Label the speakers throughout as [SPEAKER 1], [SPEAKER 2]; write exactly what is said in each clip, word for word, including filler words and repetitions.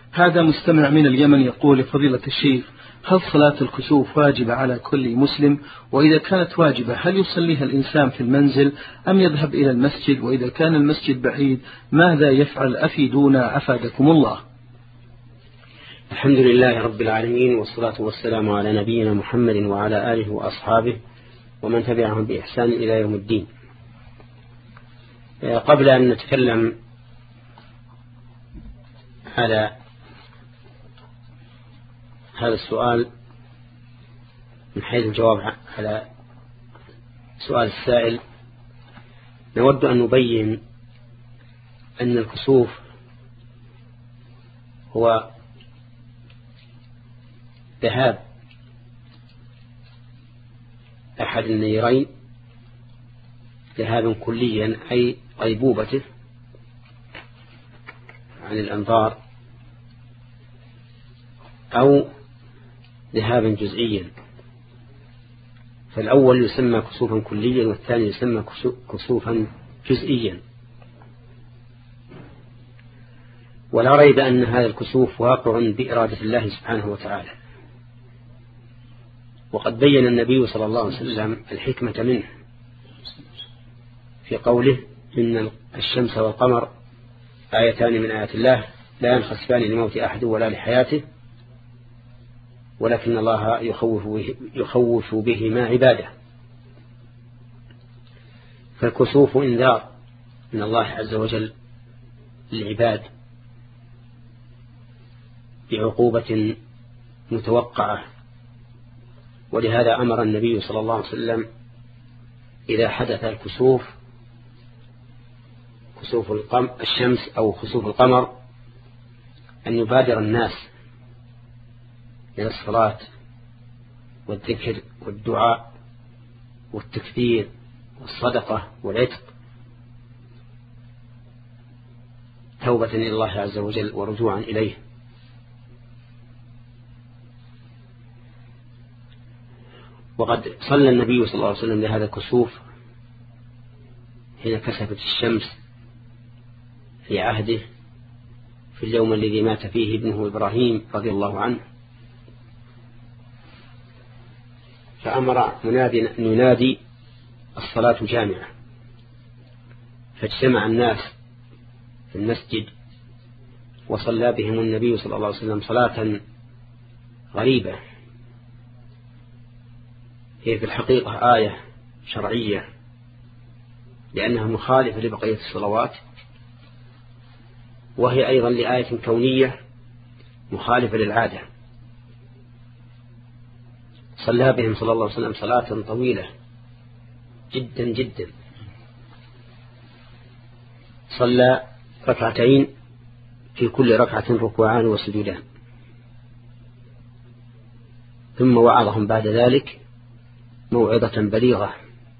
[SPEAKER 1] هذا مستمع من اليمن يقول: فضيلة الشيخ، هل صلاة الكسوف واجبة على كل مسلم؟ وإذا كانت واجبة هل يصليها الإنسان في المنزل أم يذهب إلى المسجد؟ وإذا كان المسجد بعيد ماذا يفعل؟ أفيدونا أفادكم الله.
[SPEAKER 2] الحمد لله رب العالمين، والصلاة والسلام على نبينا محمد وعلى آله وأصحابه ومن تبعهم بإحسان إلى يوم الدين. قبل أن نتكلم على هذا السؤال من حيث الجواب على سؤال السائل، نود أن نبين أن الكسوف هو ذهاب أحد النيرين ذهابا كليا، أي غيبوبته عن الأنظار، أو ذهابا جزئيا. فالأول يسمى كسوفا كليا والثاني يسمى كسوفا جزئيا. ولا ريب أن هذا الكسوف واقع بإرادة الله سبحانه وتعالى، وقد بين النبي صلى الله عليه وسلم الحكمة منه في قوله: إن الشمس والقمر آيتان من آيات الله لا ينخسفان لموت أحد ولا لحياته ولكن الله يخوف به يخوف بهما عباده. فالكسوف إنذار من الله عز وجل للعباد بعقوبة متوقعة، ولهذا أمر النبي صلى الله عليه وسلم إذا حدث الكسوف، كسوف الشمس أو كسوف القمر، أن يبادر الناس إلى الصلاة والذكر والدعاء والتكبير والصدقة والعتق، توبة إلى الله عز وجل ورجوعا إليه. وقد صلى النبي صلى الله عليه وسلم لهذا الكسوف حين كسفت الشمس في عهده في اليوم الذي مات فيه ابنه إبراهيم رضي الله عنه، فأمر منادي أن ينادي: الصلاة جامعة. فاجتمع الناس في المسجد وصلى بهم النبي صلى الله عليه وسلم صلاة غريبة، هي في الحقيقة آية شرعية لأنها مخالفة لبقية الصلوات، وهي أيضا لآية كونية مخالفة للعادة. صلى بهم صلى الله عليه وسلم صلاة طويلة جدا جدا، صلى ركعتين في كل ركعة ركوعان وسجودان، ثم وعظهم بعد ذلك موعظة بليغة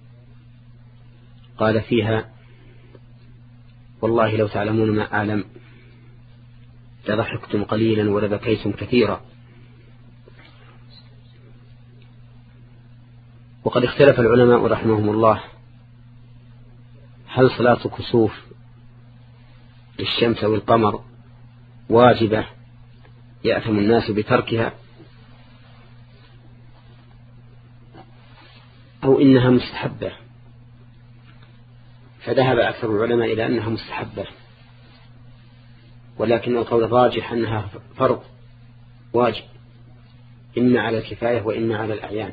[SPEAKER 2] قال فيها: والله لو تعلمون ما أعلم لضحكتم قليلا ولبكيتم كثيرا. وقد اختلف العلماء رحمهم الله هل صلاة كسوف للشمس والقمر واجبة يأثم الناس بتركها، أو إنها مستحبة. فذهب أكثر العلماء إلى أنها مستحبة، ولكن القول الراجح أنها فرض واجب، إما على الكفاية وإما على الأعيان،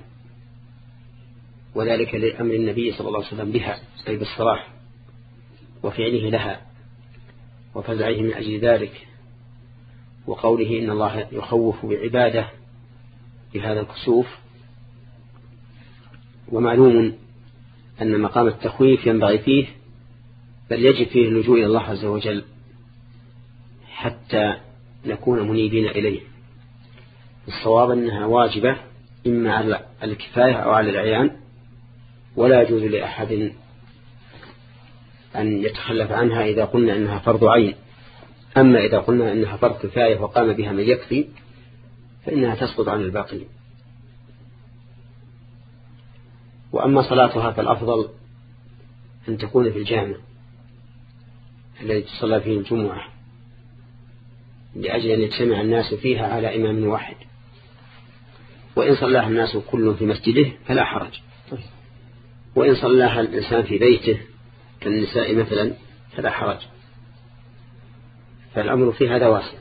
[SPEAKER 2] وذلك لأمر النبي صلى الله عليه وسلم بها، أي بالصلاة، وفعله لها وفزعه من أجل ذلك، وقوله إن الله يخوف بعباده بهذا الكسوف. ومعلوم أن مقام التخويف ينبغي فيه، بل يجب فيه اللجوء إلى الله عز وجل حتى نكون منيبين إليه. الصواب أنها واجبة إما على الكفاية أو على العيان، ولا يجوز لأحد أن يتخلف عنها إذا قلنا أنها فرض عين. أما إذا قلنا أنها فرض كفاية وقام بها من يكفي فإنها تسقط عن الباقين. وأما صلاتها فالأفضل أن تكون في الجامع الذي تصلى فيه الجمعة، لأجل أن يجتمع الناس فيها على إمام واحد، وإن صلاها الناس كلهم في مسجده فلا حرج، وإن صلاها الإنسان في بيته كالنساء مثلا فلا حرج، فالأمر في هذا واسع،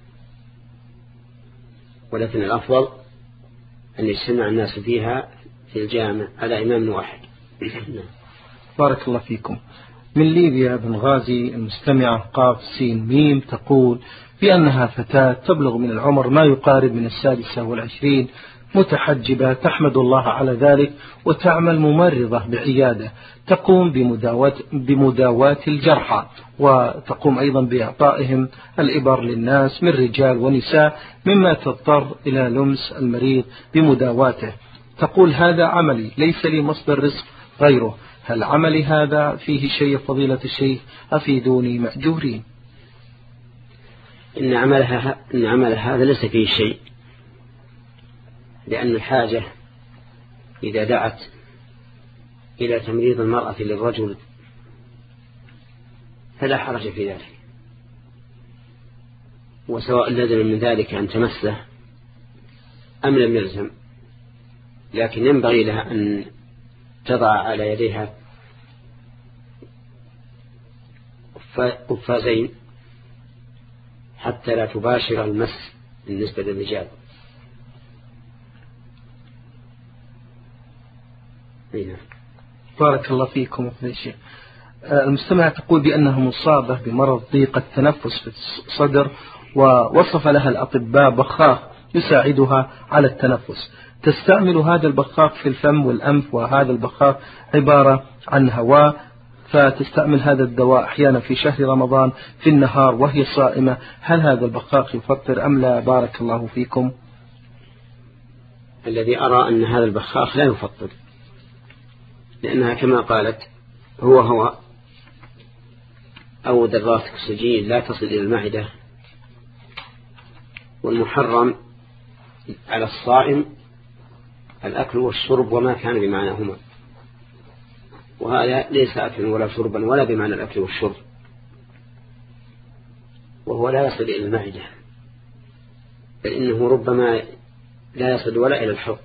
[SPEAKER 2] ولكن الأفضل أن يجتمع الناس فيها في الجامع على إمام واحد.
[SPEAKER 1] بارك الله فيكم. من ليبيا بن غازي المستمعة قاف سين ميم تقول بأنها فتاة تبلغ من العمر ما يقارب من السادسة والعشرين، متحجبة، تحمد الله على ذلك، وتعمل ممرضة بعيادة، تقوم بمداواة, بمداواة الجرحى، وتقوم أيضا بإعطائهم الإبر للناس من رجال ونساء مما تضطر إلى لمس المريض بمداواته. تقول هذا عملي، ليس لي مصدر رزق غيره، هل عملي هذا فيه شيء فضيلة الشيخ؟ أفيدوني مأجورين.
[SPEAKER 2] إن عملها إن عمل هذا ليس فيه شيء، لأن الحاجة إذا دعت إلى تمريض المرأة للرجل فلا حرج في ذلك، وسواء لزم من ذلك أن تمسه أم لم يلزم، لكن ينبغي لها أن تضع على يديها قفازين حتى لا تباشر المس بالنسبة للرجال.
[SPEAKER 1] بارك الله فيكم يا شيخ. المستمع تقول بأنها مصابة بمرض ضيق التنفس في الصدر، ووصف لها الأطباء بخاخ يساعدها على التنفس، تستعمل هذا البخاخ في الفم والأنف، وهذا البخاخ عبارة عن هواء، فتستعمل هذا الدواء أحيانا في شهر رمضان في النهار وهي صائمة، هل هذا البخاخ يفطر أم لا؟ بارك الله فيكم.
[SPEAKER 2] الذي أرى أن هذا البخاخ لا يفطر، لأنها كما قالت هو هواء أو ذرات أكسجين لا تصل إلى المعدة، والمحرم على الصائم الأكل والشرب وما كان بمعناهما، وهذا ليس أكل ولا شربا ولا بمعنى الأكل والشرب، وهو لا يصل إلى المعدة، بل إنه ربما لا يصل ولا إلى الحلق،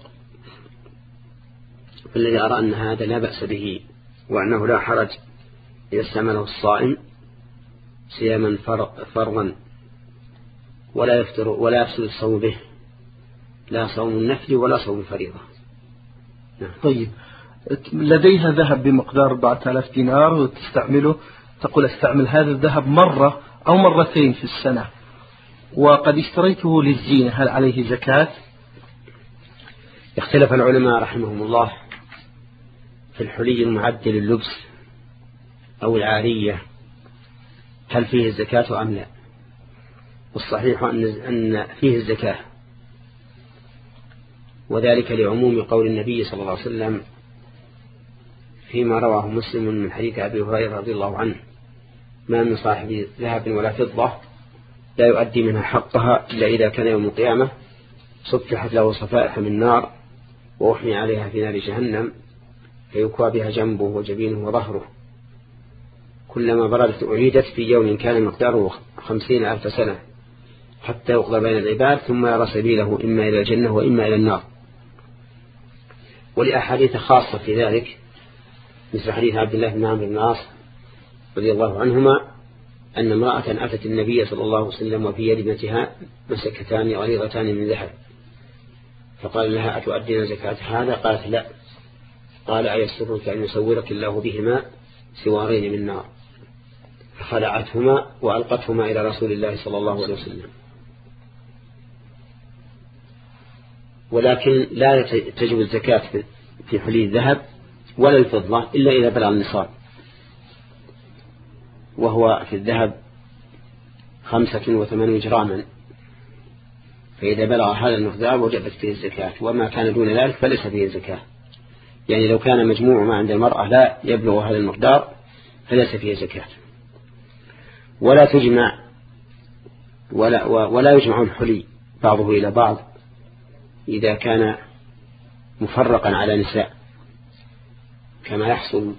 [SPEAKER 2] فالذي أرى أن هذا لا بأس به، وأنه لا حرج إذا استعمله الصائم صياما فرضا ولا يفطر ولا يفسد الصوم به، لا صوم النفل ولا صوم الفريضة.
[SPEAKER 1] نعم. طيب، لديها ذهب بمقدار أربعة آلاف دينار وتستعمله، تقول استعمل هذا الذهب مرة أو مرتين في السنة، وقد اشتريته للزينة، هل عليه زكاة؟
[SPEAKER 2] اختلف العلماء رحمهم الله في الحلي المعد لللبس أو العارية هل فيه الزكاة أم لا، والصحيح أن فيه الزكاة، وذلك لعموم قول النبي صلى الله عليه وسلم فيما رواه مسلم من حديث أبي هريرة رضي الله عنه: ما من صاحب ذهب ولا فضة لا يؤدي منها حقها إلا إذا كان يوم القيامة صفحت له صفائح من نار وأحمي عليها في نار جهنم فيكوى بها جنبه وجبينه وظهره، كلما بردت أعيدت في يوم كان مقداره خمسين ألف سنة حتى يقضى بين العباد ثم يرى سبيله إما إلى الجنة وإما إلى النار. ولأحاديث خاصة في ذلك مثل حديث عبد الله بن عمرو بن العاص رضي الله عنهما أن امرأة أتت النبي صلى الله عليه وسلم وفي يد ابنتها مسكتان غليظتان من ذهب، فقال لها: أتؤدين زكاة هذا؟ قالت: لا. قال: أيسرك أن يصورك الله بهما سوارين من نار؟ فخلعتهما وألقتهما إلى رسول الله صلى الله عليه وسلم. ولكن لا تجب الزكاة في حلي الذهب ولا الفضة إلا إذا بلغ النصاب، وهو في الذهب خمسة وثمانين جراما، فإذا بلغ هذا المقدار وجبت فيه الزكاة، وما كان دون ذلك فليس فيه الزكاة. يعني لو كان مجموع ما عند المرأة لا يبلغ هذا المقدار فليس فيه زكاة. ولا تجمع ولا, ولا يجمع الحلي بعضه إلى بعض إذا كان مفرقا على نساء، كما يحصل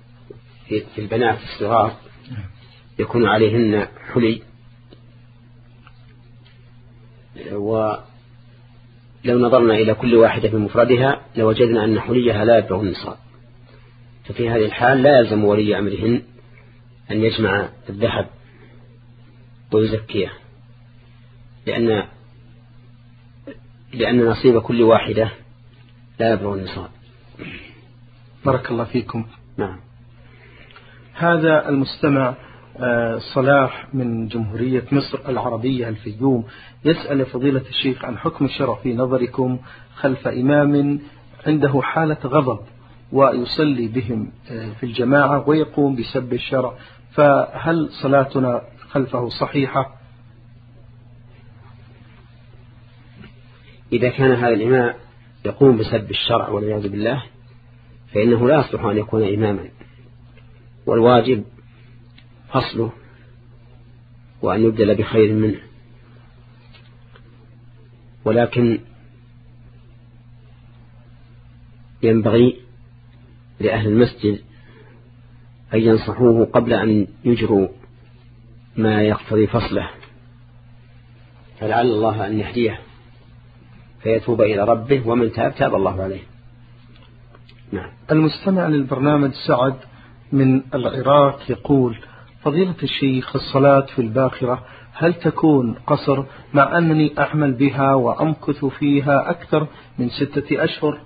[SPEAKER 2] في البنات الصغار يكون عليهن حلي ولو نظرنا إلى كل واحدة بمفردها لوجدنا أن حليها لا يبلغ النصاب، ففي هذه الحال لا يلزم ولي أمرهن أن يجمع الذهب ويزكيه، لأن لأن نصيب كل واحدة لا يبلغ النصاب.
[SPEAKER 1] بارك الله فيكم.
[SPEAKER 2] نعم.
[SPEAKER 1] هذا المستمع صلاح من جمهورية مصر العربية الفيوم يسأل فضيلة الشيخ عن حكم الشرع في نظركم خلف إمام عنده حالة غضب ويصلي بهم في الجماعة ويقوم بسب الشرع، فهل صلاتنا خلفه صحيحة؟
[SPEAKER 2] إذا كان هذا الإمام يقوم بسب الشرع والعياذ بالله فإنه لا يصلح أن يكون إماما، والواجب فصله وأن يبدل بخير منه. ولكن ينبغي لأهل المسجد أن ينصحوه قبل أن يجروا ما يقتضي فصله، فلعل الله أن يهديه فيتوب إلى ربه، ومن تاب تاب الله عليه. نعم.
[SPEAKER 1] المستمع للبرنامج سعد من العراق يقول: فضيلة الشيخ، الصلاة في الباخرة هل تكون قصر مع أنني أعمل بها وأمكث فيها أكثر من ستة أشهر؟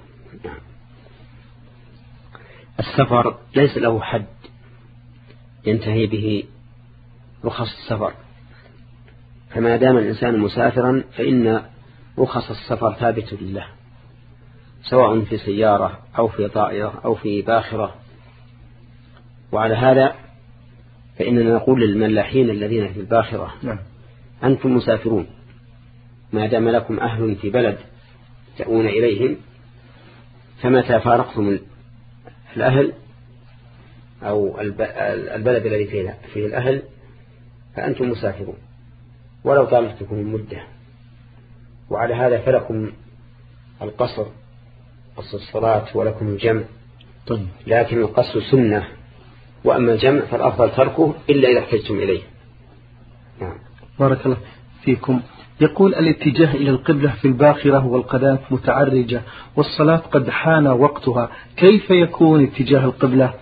[SPEAKER 2] السفر ليس له حد ينتهي به رخص السفر، فما دام الإنسان مسافرا فإن رخص السفر ثابت لله، سواء في سيارة أو في طائرة أو في باخرة. وعلى هذا فإننا نقول للملاحين الذين في الباخرة: نعم. أنتم مسافرون، ما دام لكم أهل في بلد تأوون إليهم، فمتى فارقتم الأهل أو البلد الذي فيه الأهل فأنتم مسافرون ولو طالت لكم المدة. وعلى هذا فلكم القصر، قصر الصلاة، ولكم الجمع. طيب. لكن القصر سنة، وأما الجمع فالأفضل تركه إلا إذا احتجتم إليه. نعم.
[SPEAKER 1] بارك الله فيكم. يقول: الاتجاه إلى القبلة في الباخرة والقذاة متعرجة والصلاة قد حان وقتها، كيف يكون اتجاه القبلة؟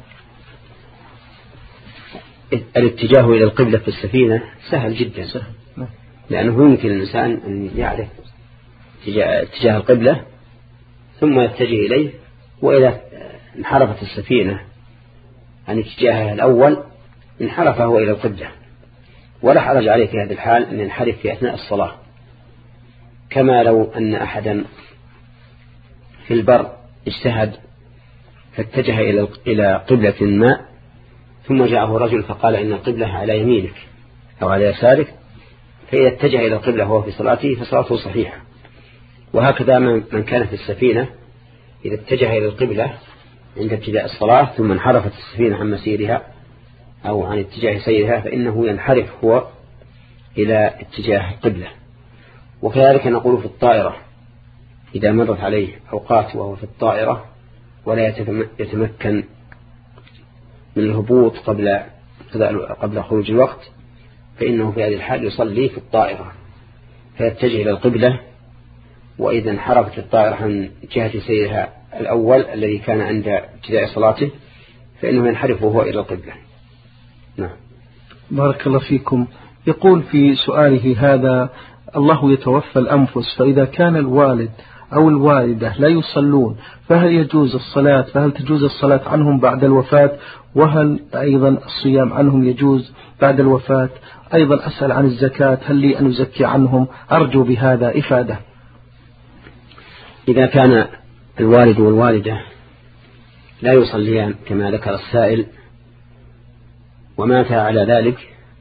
[SPEAKER 2] الاتجاه إلى القبلة في السفينة سهل جدا،
[SPEAKER 1] سهل.
[SPEAKER 2] لأنه يمكن الإنسان أن يعرف اتجاه القبلة ثم يتجه إليه، وإذا انحرفت السفينة عن اتجاهها الأول انحرف هو إلى القبلة، ولا حرج عليه في هذه الحال أن ينحرف في أثناء الصلاة، كما لو أن أحدا في البر اجتهد فاتجه إلى قبلة ما ثم جاءه رجل فقال إن القبلة على يمينك أو على يسارك، فإذا اتجه إلى القبلة وهو في صلاته فصلاته صحيحة. وهكذا من كان في السفينة إذا اتجه إلى القبلة عند ابتداء الصلاة ثم انحرفت السفينة عن مسيرها أو عن اتجاه سيرها فإنه ينحرف هو إلى اتجاه القبلة. وكذلك نقول في الطائرة إذا مرت عليه أوقات وهو في الطائرة ولا يتمكن من الهبوط قبل قبل خروج الوقت فإنه في هذه الحال يصلي في الطائرة فيتجه إلى القبلة، وإذا انحرفت الطائرة عن جهة سيرها الأول الذي كان عند ابتداء صلاته فإنه ينحرف وهو إلى القبلة. نعم.
[SPEAKER 1] بارك الله فيكم. يقول في سؤاله هذا: الله يتوفى الأنفس، فإذا كان الوالد أو الوالدة لا يصلون فهل يجوز الصلاة فهل تجوز الصلاة عنهم بعد الوفاة؟ وهل أيضا الصيام عنهم يجوز بعد الوفاة؟ أيضا أسأل عن الزكاة، هل لي أن أزكي عنهم؟ أرجو بهذا إفادة.
[SPEAKER 2] إذا كان الوالد والوالدة لا يصليان كما ذكر السائل ومات على ذلك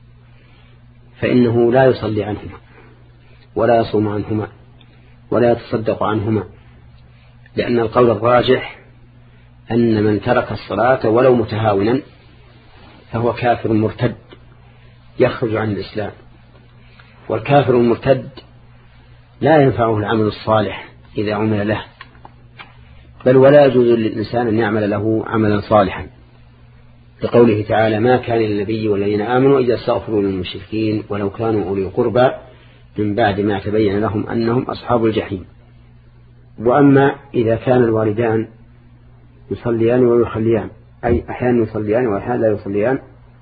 [SPEAKER 2] فإنه لا يصلي عنهما ولا يصوم عنهما ولا يتصدق عنهما، لأن القول الراجح أن من ترك الصلاة ولو متهاونا فهو كافر مرتد يخرج عن الإسلام، والكافر المرتد لا ينفعه العمل الصالح إذا عمل له، بل ولا يجوز للإنسان أن يعمل له عملا صالحا، لقوله تعالى: ما كان للنبي والذين آمنوا إذا استغفروا للمشركين ولو كانوا أولي قربى من بعد ما تبين لهم أنهم أصحاب الجحيم. وأما إذا كان الوالدان يصليان ويخليان، أي أحيانا يصليان وأحيانا لا يصليان،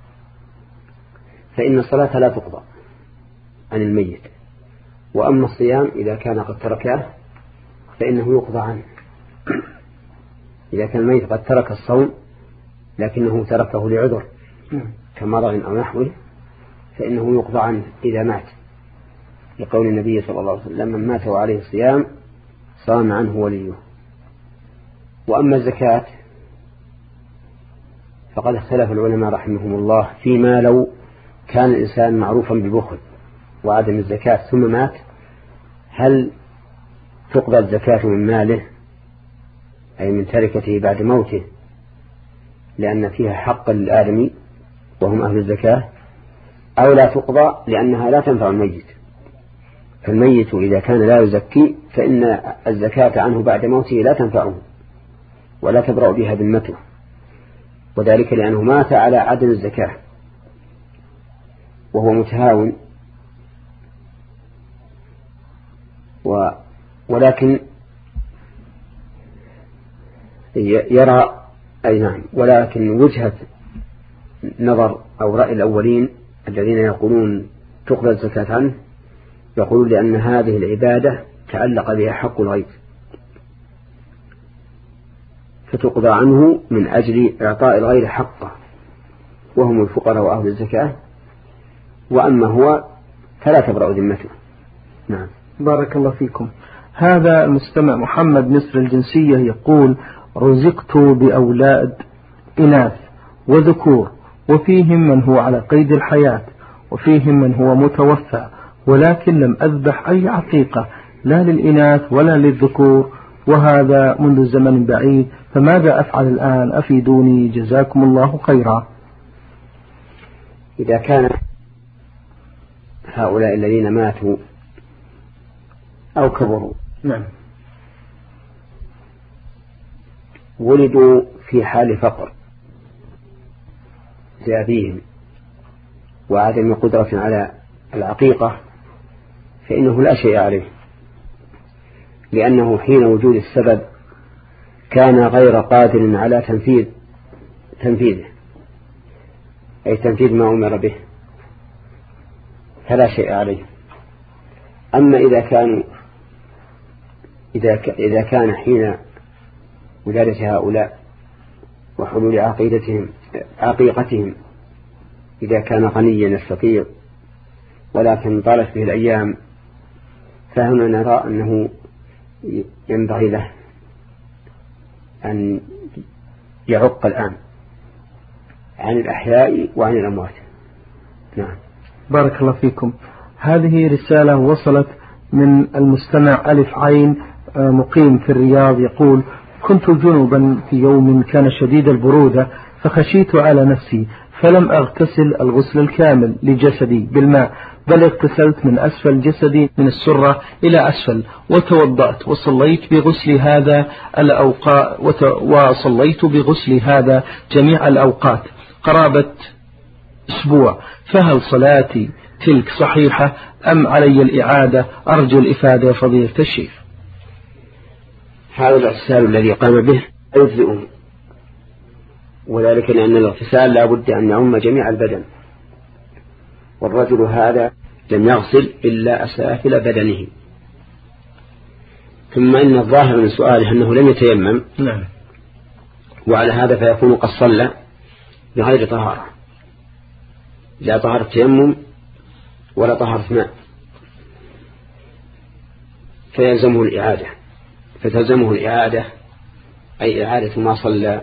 [SPEAKER 2] فإن الصلاة لا تقضى عن الميت. وأما الصيام إذا كان قد تركه فإنه يقضى عنه. إذا كان الميت قد ترك الصوم لكنه تركه لعذر كمرض أو نحوه فإنه يقضى عنه إذا مات، لقول النبي صلى الله عليه وسلم: من مات وعليه الصيام صام عنه وليه. وأما الزكاة فقد اختلف العلماء رحمهم الله فيما لو كان الإنسان معروفا بالبخل وعدم الزكاة ثم مات، هل تقضى الزكاة من ماله أي من تركته بعد موته لأن فيها حق للآدمي وهم أهل الزكاة، أو لا تقضى لأنها لا تنفع الميت؟ فالميت إذا كان لا يزكي فإن الزكاة عنه بعد موته لا تنفعه ولا تبرأ بها ذمته، وذلك لأنه مات على عدم الزكاة وهو متهاون. و ولكن يرى أي نعم ولكن وجهة نظر أو رأي الأولين الذين يقولون تقضى الزكاة عنه، يقولون لأن هذه العبادة تعلق بها حق الغيب فتقضى عنه من أجل إعطاء الغير حقه وهم الفقراء وأهل الزكاة، وأما هو فلا تبرأ ذمته. نعم.
[SPEAKER 1] بارك الله فيكم. هذا المستمع محمد مصر الجنسية يقول: رزقت بأولاد إناث وذكور، وفيهم من هو على قيد الحياة وفيهم من هو متوفى، ولكن لم أذبح أي عقيقة لا للإناث ولا للذكور، وهذا منذ زمن بعيد، فماذا أفعل الآن؟ أفيدوني جزاكم الله خيرا.
[SPEAKER 2] إذا كان هؤلاء الذين ماتوا أو كبروا
[SPEAKER 1] نعم
[SPEAKER 2] ولدوا في حال فقر لأبيهم وعدم قدرة على العقيقة، فإنه لا شيء عليه، لأنه حين وجود السبب كان غير قادر على تنفيذ تنفيذه أي تنفيذ ما أمر به، فلا شيء عليه. أما إذا كانوا إذا إذا كان حين ولادة هؤلاء وحلول عقيدتهم عقيقتهم إذا كان غنيا يستطيع ولكن طالت به الأيام، فهنا نرى أنه ينبغي له أن يعق الآن عن الأحياء وعن الأموات. نعم.
[SPEAKER 1] بارك الله فيكم. هذه رسالة وصلت من المستمع ألف عين مقيم في الرياض يقول: كنت جنبا في يوم كان شديد البرودة فخشيت على نفسي فلم أغتسل الغسل الكامل لجسدي بالماء، بل اغتسلت من أسفل جسدي من السرة إلى أسفل وتوضأت وصليت بغسل هذا الأوقات وصليت بغسل هذا جميع الأوقات قرابة أسبوع، فهل صلاتي تلك صحيحة أم علي الإعادة؟ أرجو الإفادة فضيلة الشيخ.
[SPEAKER 2] هذا الاغتسال الذي قام به يجزئه، وذلك لأن الاغتسال لا بد أن يعم جميع البدن، والرجل هذا لم يغسل إلا أسافل بدنه. ثم إن الظاهر من سؤاله أنه لم يتيمم،
[SPEAKER 1] نعم،
[SPEAKER 2] وعلى هذا فيكون قد صلى بغير طهارة، لا طهارة تيمم ولا طهارة ماء، فيلزمه الإعادة فتلزمه الإعادة أي إعادة ما صلى،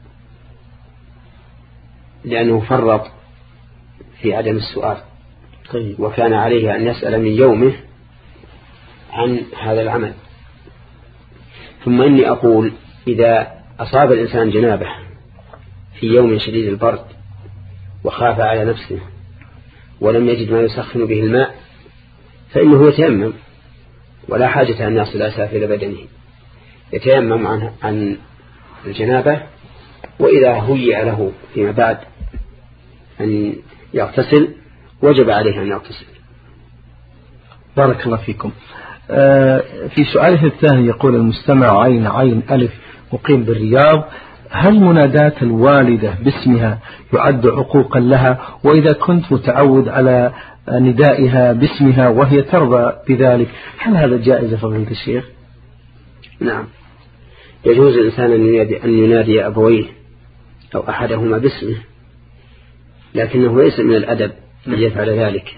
[SPEAKER 2] لأنه فرط في عدم السؤال.
[SPEAKER 1] طيب.
[SPEAKER 2] وكان عليه أن يسأل من يومه عن هذا العمل. ثم إني أقول إذا أصاب الإنسان جنابه في يوم شديد البرد وخاف على نفسه ولم يجد ما يسخن به الماء فإنه يتيمم، ولا حاجة أن يصل أسافل بدنه، يتيمم عن, عن الجنابة، وإذا هيئ له فيما بعد أن يغتسل وجب عليه أن يغتسل.
[SPEAKER 1] بارك الله فيكم. في سؤاله الثاني يقول المستمع عين عين ألف مقيم بالرياض: هل منادات الوالدة باسمها يعد عقوقا لها؟ وإذا كنت متعود على ندائها باسمها وهي ترضى بذلك هل هذا جائز فضيلة الشيخ؟
[SPEAKER 2] نعم، يجوز الإنسان أن ينادي, أن ينادي أبويه أو أحدهما باسمه، لكنه ليس من الأدب أن يفعل ذلك،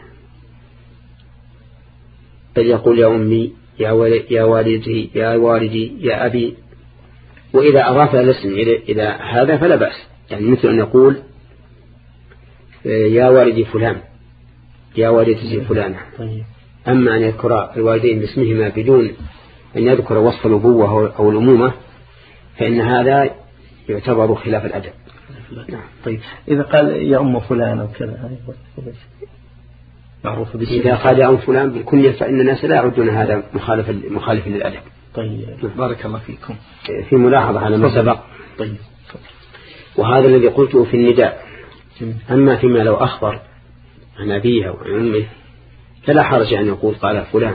[SPEAKER 2] بل يقول يا أمي، يا والدي، يا والدي، يا أبي. وإذا أضاف الاسم إلى هذا فلا بأس، يعني مثل أن يقول يا والدي فلان، يا والدتي فلانة. أما أن يذكر الوالدين باسمهما بدون أن يذكر وصف الأبوة أو الأمومة فإن هذا يعتبر خلاف الأدب.
[SPEAKER 1] نعم. طيب إذا قال يا أم فلان وكذا معروف باسمه.
[SPEAKER 2] إذا قال يا أم فلان بالكنية فإن الناس لا يعدون هذا مخالف مخالف للأدب.
[SPEAKER 1] طيب بارك الله فيكم.
[SPEAKER 2] في ملاحظة على ما سبق.
[SPEAKER 1] طيب.
[SPEAKER 2] وهذا الذي قلته في النداء. أما فيما لو أخبر عن أبيها وعن أمه فلا حرج أن يقول قال فلان،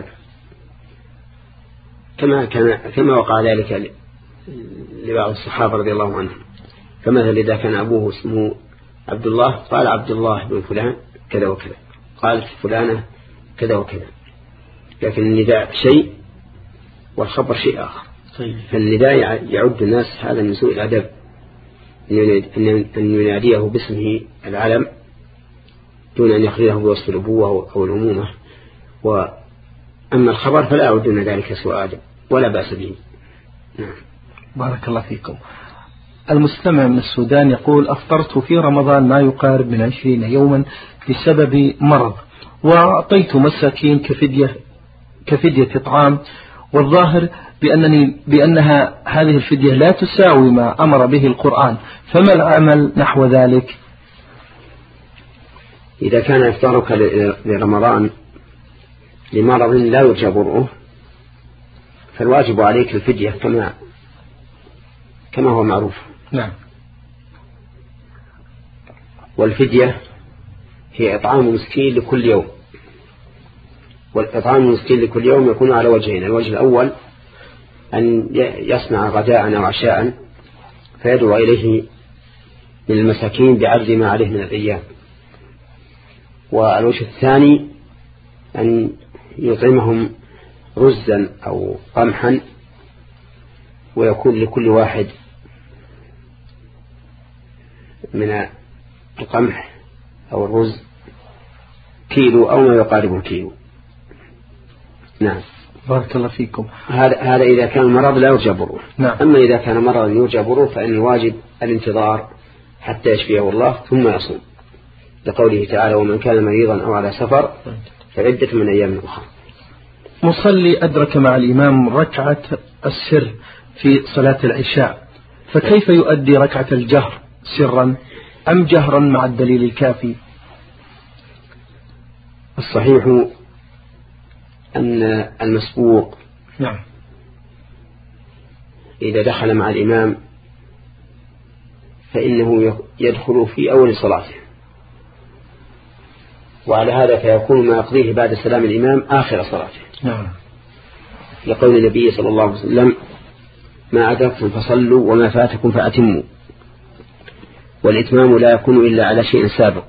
[SPEAKER 2] كما كما كما وقع ذلك لبعض الصحابة رضي الله عنهم. فمثلا إذا كان أبوه اسمه عبد الله قال عبد الله بن فلان كذا وكذا، قالت فلانة كذا وكذا. لكن النداء شيء والخبر شيء آخر. فالنداء يعد الناس هذا من سوء الأدب أن يناديه باسمه العلم دون أن يخليه بوصف الأبوة أو الأمومة. وأما الخبر فلا يعدون ذلك سوء أدب ولا بأس به. نعم.
[SPEAKER 1] بارك الله فيكم. المستمع من السودان يقول: أفطرت في رمضان ما يقارب من عشرين يوما بسبب مرض، وأعطيت مساكين كفدية كفدية إطعام، والظاهر بأنني بأنها هذه الفدية لا تساوي ما أمر به القرآن، فما العمل نحو ذلك؟
[SPEAKER 2] إذا كان إفطارك لرمضان لمرض لا يرجى برؤه فالواجب عليك الفدية كما كما هو معروف.
[SPEAKER 1] نعم.
[SPEAKER 2] والفدية هي إطعام مسكين لكل يوم، والإطعام المسكين لكل يوم يكون على وجهين: الوجه الأول أن يصنع غداء أو عشاء فيدعو إليه من المساكين بعرض ما عليه من الأيام، والوجه الثاني أن يطعمهم رزا أو قمحا ويكون لكل واحد من القمح أو الرز كيلو أو ما يقارب الكيلو. نعم.
[SPEAKER 1] بارك الله فيكم.
[SPEAKER 2] هذا هذا إذا كان مرض لا يرجى بروه.
[SPEAKER 1] نعم.
[SPEAKER 2] أما إذا كان مرض يرجى بروه فإن الواجب الانتظار حتى يشفيه الله ثم يصوم، لقوله تعالى: ومن كان مريضا أو على سفر فعدة من أيام أخرى.
[SPEAKER 1] مصلي أدرك مع الإمام ركعة السر في صلاة العشاء، فكيف يؤدي ركعة الجهر سرا أم جهرا مع الدليل الكافي؟
[SPEAKER 2] الصحيح أن المسبوق
[SPEAKER 1] نعم
[SPEAKER 2] إذا دخل مع الإمام فإنه يدخل في أول صلاته، وعلى هذا فيكون ما يقضيه بعد سلام الإمام آخر صلاته.
[SPEAKER 1] نعم.
[SPEAKER 2] لقول النبي صلى الله عليه وسلم: ما أدركتم فصلوا وما فاتكم فأتموا. والإتمام لا يكون إلا على شيء سابق.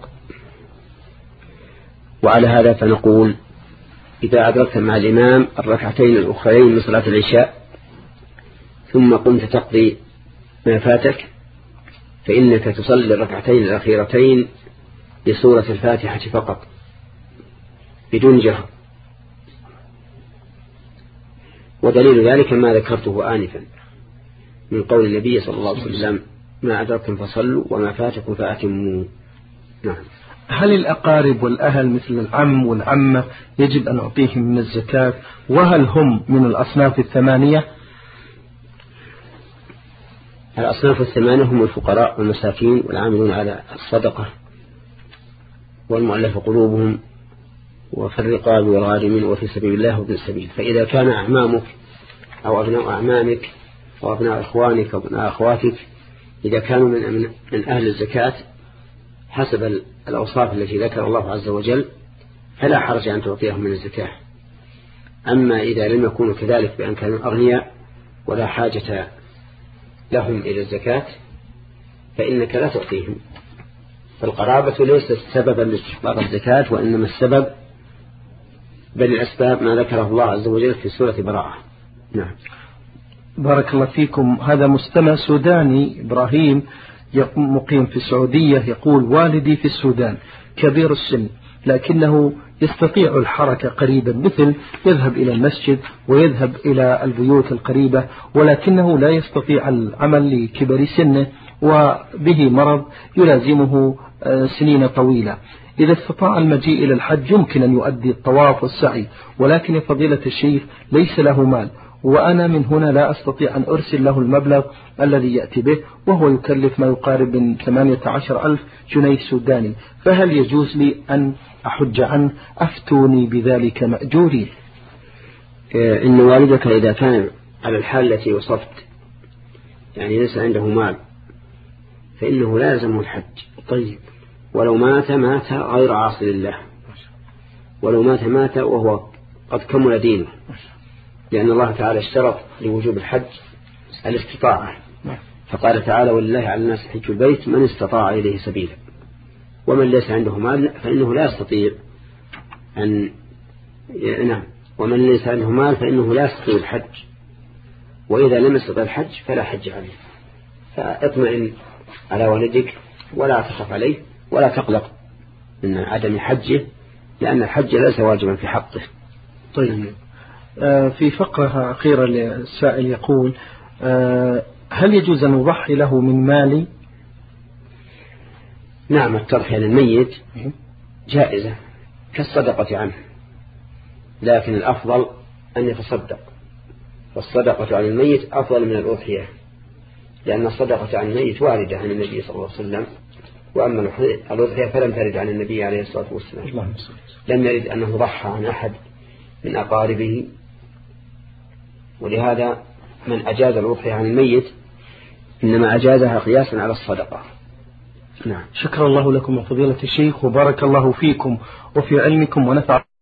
[SPEAKER 2] وعلى هذا فنقول: إذا أدركت مع الإمام الركعتين الأخرين من صلاة العشاء ثم قمت تقضي ما فاتك فإنك تصلي الركعتين الأخيرتين بسورة الفاتحة فقط بدون جهر. ودليل ذلك ما ذكرته آنفا من قول النبي صلى الله عليه وسلم: ما أدركتم فصلوا وما فاتكم فأتموا. نعم.
[SPEAKER 1] هل الأقارب والأهل مثل العم والعمة يجب أن أعطيهم من الزكاة، وهل هم من الأصناف الثمانية؟
[SPEAKER 2] الأصناف الثمانية هم الفقراء والمساكين والعاملون على الصدقة والمؤلف قلوبهم وفي الرقاب والغارمين وفي سبيل الله وابن السبيل. فإذا كان أعمامك أو أبناء أعمامك أو أبناء إخوانك أو أبناء أخواتك إذا كانوا من, من أهل الزكاة حسب الأوصاف التي ذكر الله عز وجل فلا حرج أن تعطيهم من الزكاة. أما إذا لم يكونوا كذلك بأن كانوا أغنياء ولا حاجة لهم إلى الزكاة فإنك لا تعطيهم. فالقرابة ليست سببا لاستحقاق الزكاة، وإنما السبب بل الأسباب ما ذكره الله عز وجل في سورة براءة. نعم.
[SPEAKER 1] بارك الله فيكم. هذا مستمع سوداني إبراهيم مقيم في السعودية يقول: والدي في السودان كبير السن لكنه يستطيع الحركة قريبا، مثل يذهب إلى المسجد ويذهب إلى البيوت القريبة، ولكنه لا يستطيع العمل لكبر سنه وبه مرض يلازمه سنين طويلة. إذا استطاع المجيء إلى الحج يمكن أن يؤدي الطواف والسعي، ولكن فضيلة الشيخ ليس له مال، وأنا من هنا لا أستطيع أن أرسل له المبلغ الذي يأتي به، وهو يكلف ما يقارب من ثمانية عشر ألف جنيه سوداني، فهل يجوز لي أن أحج عنه؟ أفتوني بذلك مأجورين.
[SPEAKER 2] إن والدك إذا كان على الحال التي وصفت، يعني ليس عنده مال، فإنه لا يلزمه الحج. طيب، ولو مات مات غير عاصي لله، ولو مات مات وهو قد كمل دينه، لأن الله تعالى اشترط لوجوب الحج الاستطاعة، فقال تعالى: ولله على الناس حج البيت من استطاع إليه سبيلا. ومن ليس عنده مال فإنه لا يستطيع أن نعم ومن ليس عنده مال فإنه لا يستطيع الحج، وإذا لم يستطيع الحج فلا حج عليه. فاطمئن على والدك ولا تخف عليه ولا تقلق من عدم حجه، لأن الحج ليس واجبا في حقه.
[SPEAKER 1] طيب، آه في فقرة أخيرة للسائل يقول: آه هل يجوز أن نضحي له من مالي؟
[SPEAKER 2] نعم، التضحية للميت جائزة كالصدقة عنه، لكن الأفضل أن يتصدق، والصدقة عن الميت أفضل من الأضحية، لأن الصدقة عن الميت واردة عن النبي صلى الله عليه وسلم، وأما الأضحية فلم ترد عن النبي عليه الصلاة والسلام، لم يرد أنه ضحى عن أحد من أقاربه، ولهذا من أجاز الأضحية عن الميت إنما أجازها قياسا على الصدقة. نعم.
[SPEAKER 1] شكر الله لكم وفضيلة الشيخ، وبارك الله فيكم وفي علمكم ونفع